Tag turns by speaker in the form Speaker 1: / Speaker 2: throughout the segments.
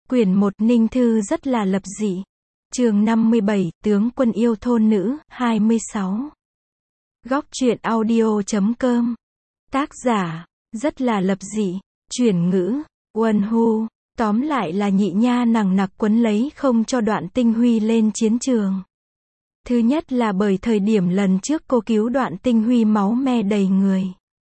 Speaker 1: Quyển 1 Ninh Thư rất là lập dị. Chương 57, Tướng quân yêu thôn nữ, 26. Góc truyện audio.com. Tác giả, rất là lập dị. Chuyển ngữ, Uân Hu. Tóm lại là Nhị Nha nằng nặc quấn lấy không cho Đoạn Tinh Huy lên chiến trường. Thứ nhất là bởi thời điểm lần trước cô cứu Đoạn Tinh Huy máu me đầy người,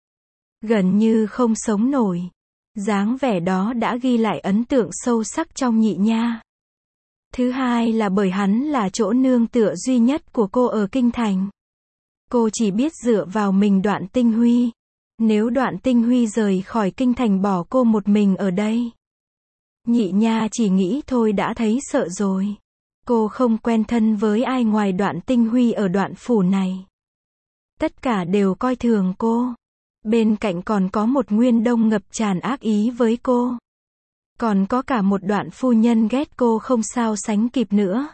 Speaker 1: gần như không sống nổi. Dáng vẻ đó đã ghi lại ấn tượng sâu sắc trong Nhị Nha. Thứ hai là bởi hắn là chỗ nương tựa duy nhất của cô ở Kinh Thành. Cô chỉ biết dựa vào mình Đoạn Tinh Huy. Nếu Đoạn Tinh Huy rời khỏi Kinh Thành bỏ cô một mình ở đây, Nhị Nha chỉ nghĩ thôi đã thấy sợ rồi. Cô không quen thân với ai ngoài Đoạn Tinh Huy ở Đoạn phủ này. Tất cả đều coi thường cô. Bên cạnh còn có một Nguyên Đông ngập tràn ác ý với cô. Còn có cả một Đoạn phu nhân ghét cô không sao sánh kịp nữa.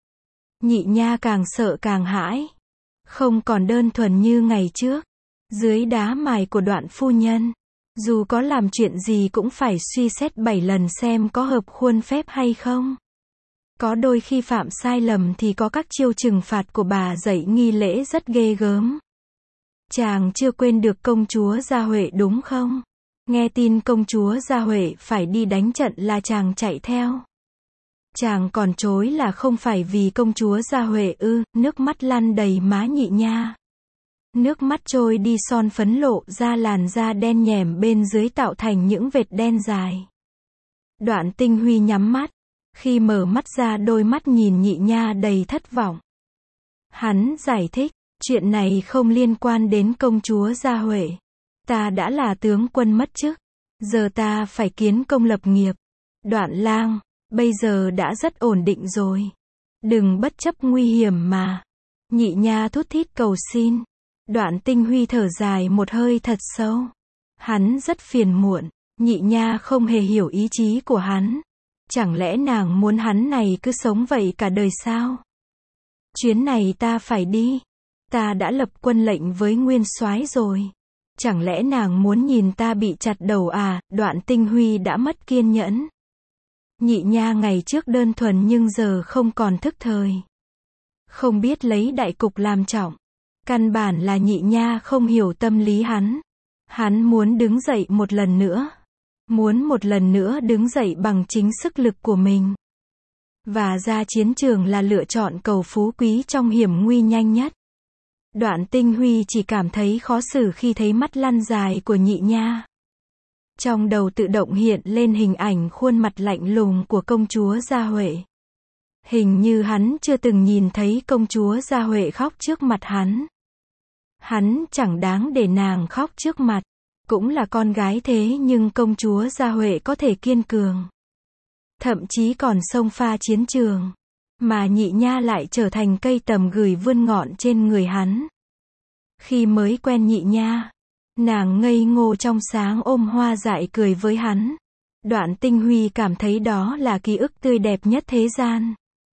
Speaker 1: Nhị Nha càng sợ càng hãi. Không còn đơn thuần như ngày trước. Dưới đá mài của Đoạn phu nhân, dù có làm chuyện gì cũng phải suy xét 7 lần xem có hợp khuôn phép hay không. Có đôi khi phạm sai lầm thì có các chiêu trừng phạt của bà dạy nghi lễ rất ghê gớm. Chàng chưa quên được công chúa Gia Huệ đúng không? Nghe tin công chúa Gia Huệ phải đi đánh trận là chàng chạy theo. Chàng còn chối là không phải vì công chúa Gia Huệ ư, nước mắt lăn đầy má Nhị Nha. Nước mắt trôi đi son phấn lộ ra làn da đen nhẻm bên dưới tạo thành những vệt đen dài. Đoạn Tinh Huy nhắm mắt. Khi mở mắt ra đôi mắt nhìn Nhị Nha đầy thất vọng. Hắn giải thích, chuyện này không liên quan đến công chúa Gia Huệ. Ta đã là tướng quân mất chức. Giờ ta phải kiến công lập nghiệp. Đoạn lang, bây giờ đã rất ổn định rồi. Đừng bất chấp nguy hiểm mà. Nhị Nha thút thít cầu xin. Đoạn Tinh Huy thở dài một hơi thật sâu. Hắn rất phiền muộn. Nhị Nha không hề hiểu ý chí của hắn. Chẳng lẽ nàng muốn hắn này cứ sống vậy cả đời sao? Chuyến này ta phải đi. Ta đã lập quân lệnh với nguyên soái rồi. Chẳng lẽ nàng muốn nhìn ta bị chặt đầu à? Đoạn Tinh Huy đã mất kiên nhẫn. Nhị Nha ngày trước đơn thuần nhưng giờ không còn thức thời. Không biết lấy đại cục làm trọng. Căn bản là Nhị Nha không hiểu tâm lý hắn. Hắn muốn đứng dậy một lần nữa. Muốn một lần nữa đứng dậy bằng chính sức lực của mình. Và ra chiến trường là lựa chọn cầu phú quý trong hiểm nguy nhanh nhất. Đoạn Tinh Huy chỉ cảm thấy khó xử khi thấy mắt lăn dài của Nhị Nha. Trong đầu tự động hiện lên hình ảnh khuôn mặt lạnh lùng của công chúa Gia Huệ. Hình như hắn chưa từng nhìn thấy công chúa Gia Huệ khóc trước mặt hắn. Hắn chẳng đáng để nàng khóc trước mặt. Cũng là con gái thế nhưng công chúa Gia Huệ có thể kiên cường. Thậm chí còn xông pha chiến trường. Mà Nhị Nha lại trở thành cây tầm gửi vươn ngọn trên người hắn. Khi mới quen Nhị Nha, nàng ngây ngô trong sáng ôm hoa dại cười với hắn. Đoạn Tinh Huy cảm thấy đó là ký ức tươi đẹp nhất thế gian.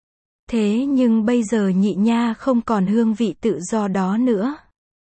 Speaker 1: Thế nhưng bây giờ Nhị Nha không còn hương vị tự do đó nữa.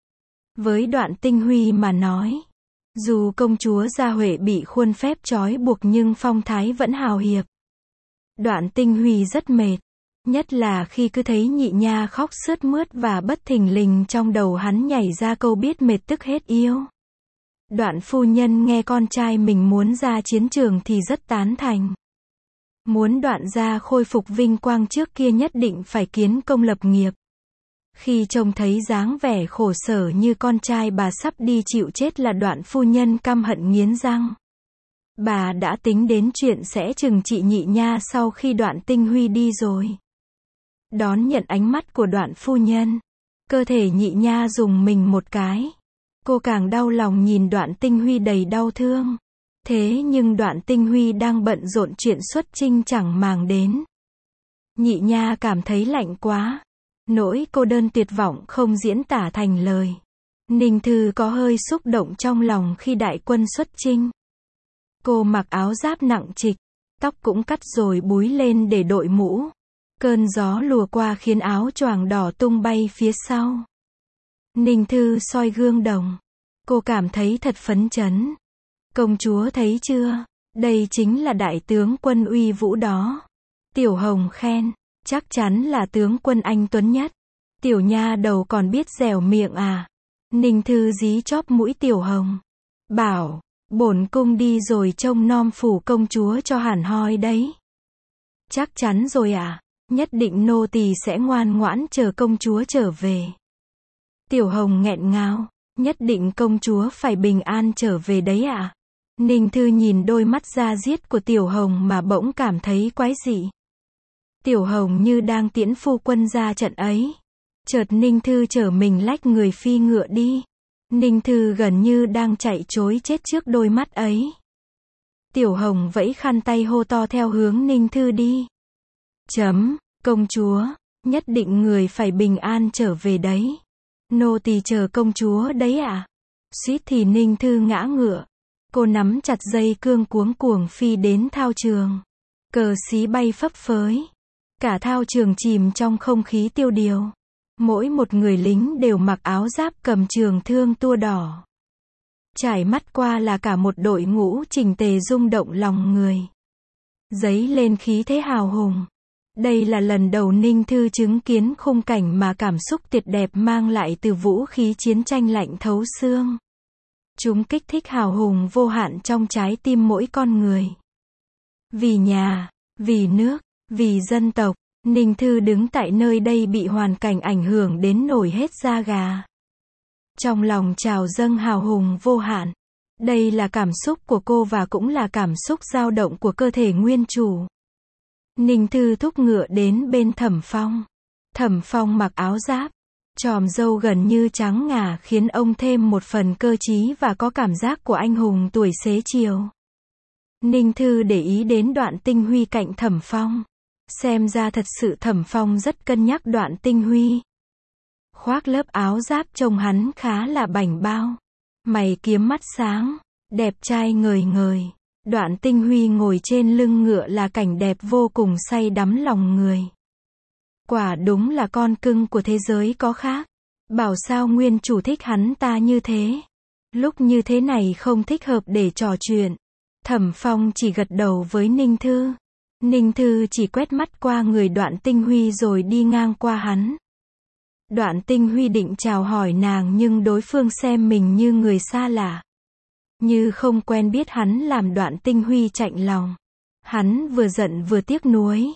Speaker 1: Với Đoạn Tinh Huy mà nói, dù công chúa Gia Huệ bị khuôn phép trói buộc nhưng phong thái vẫn hào hiệp. Đoạn Tinh Huy rất mệt. Nhất là khi cứ thấy Nhị Nha khóc sướt mướt và bất thình lình trong đầu hắn nhảy ra câu biết mệt tức hết yêu. Đoạn phu nhân nghe con trai mình muốn ra chiến trường thì rất tán thành. Muốn Đoạn gia khôi phục vinh quang trước kia nhất định phải kiến công lập nghiệp. Khi trông thấy dáng vẻ khổ sở như con trai bà sắp đi chịu chết là Đoạn phu nhân căm hận nghiến răng. Bà đã tính đến chuyện sẽ trừng trị Nhị Nha sau khi Đoạn Tinh Huy đi rồi. Đón nhận ánh mắt của Đoạn phu nhân, cơ thể Nhị Nha rùng mình một cái. Cô càng đau lòng nhìn Đoạn Tinh Huy đầy đau thương. Thế nhưng Đoạn Tinh Huy đang bận rộn chuyện xuất chinh chẳng màng đến. Nhị Nha cảm thấy lạnh quá. Nỗi cô đơn tuyệt vọng không diễn tả thành lời. Ninh Thư có hơi xúc động trong lòng khi đại quân xuất chinh. Cô mặc áo giáp nặng trịch, tóc cũng cắt rồi búi lên để đội mũ. Cơn gió lùa qua khiến áo choàng đỏ tung bay phía sau. Ninh Thư soi gương đồng. Cô cảm thấy thật phấn chấn. Công chúa thấy chưa? Đây chính là đại tướng quân uy vũ đó. Tiểu Hồng khen, chắc chắn là tướng quân anh tuấn nhất. Tiểu nha đầu còn biết dẻo miệng à. Ninh Thư dí chóp mũi Tiểu Hồng. Bảo, bổn cung đi rồi trông nom phủ công chúa cho hẳn hoi đấy. Chắc chắn rồi à, nhất định nô tỳ sẽ ngoan ngoãn chờ công chúa trở về. Tiểu Hồng nghẹn ngào, nhất định công chúa phải bình an trở về đấy ạ. Ninh Thư nhìn đôi mắt da diết của Tiểu Hồng mà bỗng cảm thấy quái dị. Tiểu Hồng như đang tiễn phu quân ra trận ấy. Chợt Ninh Thư trở mình lách người phi ngựa đi. Ninh Thư gần như đang chạy trối chết trước đôi mắt ấy. Tiểu Hồng vẫy khăn tay hô to theo hướng Ninh Thư đi. Công chúa, nhất định người phải bình an trở về đấy. Nô tỳ chờ công chúa đấy ạ. Suýt thì Ninh Thư ngã ngựa. Cô nắm chặt dây cương cuống cuồng phi đến thao trường. Cờ xí bay phấp phới. Cả thao trường chìm trong không khí tiêu điều. Mỗi một người lính đều mặc áo giáp cầm trường thương tua đỏ. Trải mắt qua là cả một đội ngũ chỉnh tề rung động lòng người. Dấy lên khí thế hào hùng. Đây là lần đầu Ninh Thư chứng kiến khung cảnh mà cảm xúc tuyệt đẹp mang lại từ vũ khí chiến tranh lạnh thấu xương. Chúng kích thích hào hùng vô hạn trong trái tim mỗi con người. Vì nhà, vì nước, vì dân tộc, Ninh Thư đứng tại nơi đây bị hoàn cảnh ảnh hưởng đến nổi hết da gà. Trong lòng trào dâng hào hùng vô hạn. Đây là cảm xúc của cô và cũng là cảm xúc dao động của cơ thể nguyên chủ. Ninh Thư thúc ngựa đến bên Thẩm Phong. Thẩm Phong mặc áo giáp, chòm râu gần như trắng ngà khiến ông thêm một phần cơ trí và có cảm giác của anh hùng tuổi xế chiều. Ninh Thư để ý đến Đoạn Tinh Huy cạnh Thẩm Phong. Xem ra thật sự Thẩm Phong rất cân nhắc Đoạn Tinh Huy. Khoác lớp áo giáp trông hắn khá là bảnh bao. Mày kiếm mắt sáng, đẹp trai ngời ngời. Đoạn Tinh Huy ngồi trên lưng ngựa là cảnh đẹp vô cùng say đắm lòng người. Quả đúng là con cưng của thế giới có khác. Bảo sao nguyên chủ thích hắn ta như thế. Lúc như thế này không thích hợp để trò chuyện. Thẩm Phong chỉ gật đầu với Ninh Thư. Ninh Thư chỉ quét mắt qua người Đoạn Tinh Huy rồi đi ngang qua hắn. Đoạn Tinh Huy định chào hỏi nàng nhưng đối phương xem mình như người xa lạ. Như không quen biết hắn làm Đoạn Tinh Huy chạnh lòng. Hắn vừa giận vừa tiếc nuối.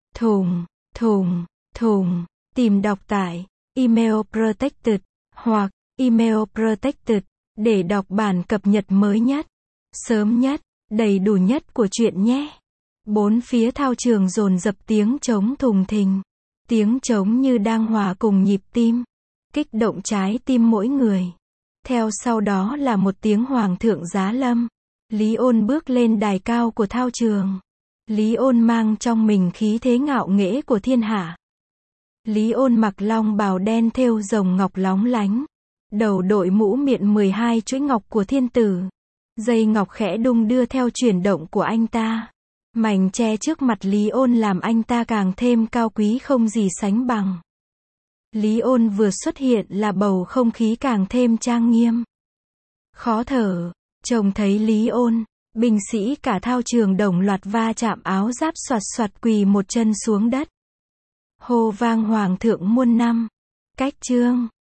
Speaker 1: Tìm đọc tại Email Protected hoặc Email Protected để đọc bản cập nhật mới nhất, sớm nhất, đầy đủ nhất của truyện nhé. Bốn phía thao trường dồn dập tiếng trống thùng thình. Tiếng trống như đang hòa cùng nhịp tim, kích động trái tim mỗi người. Theo sau đó là một tiếng hoàng thượng giá lâm. Lý Ôn bước lên đài cao của thao trường. Lý Ôn mang trong mình khí thế ngạo nghễ của thiên hạ. Lý Ôn mặc long bào đen thêu rồng ngọc lóng lánh. Đầu đội mũ miện 12 chuỗi ngọc của thiên tử. Dây ngọc khẽ đung đưa theo chuyển động của anh ta. Mảnh tre trước mặt Lý Ôn làm anh ta càng thêm cao quý không gì sánh bằng. Lý Ôn vừa xuất hiện là bầu không khí càng thêm trang nghiêm. Khó thở, trông thấy Lý Ôn, binh sĩ cả thao trường đồng loạt va chạm áo giáp xoạt xoạt quỳ một chân xuống đất. Hô vang hoàng thượng muôn năm. Cách chương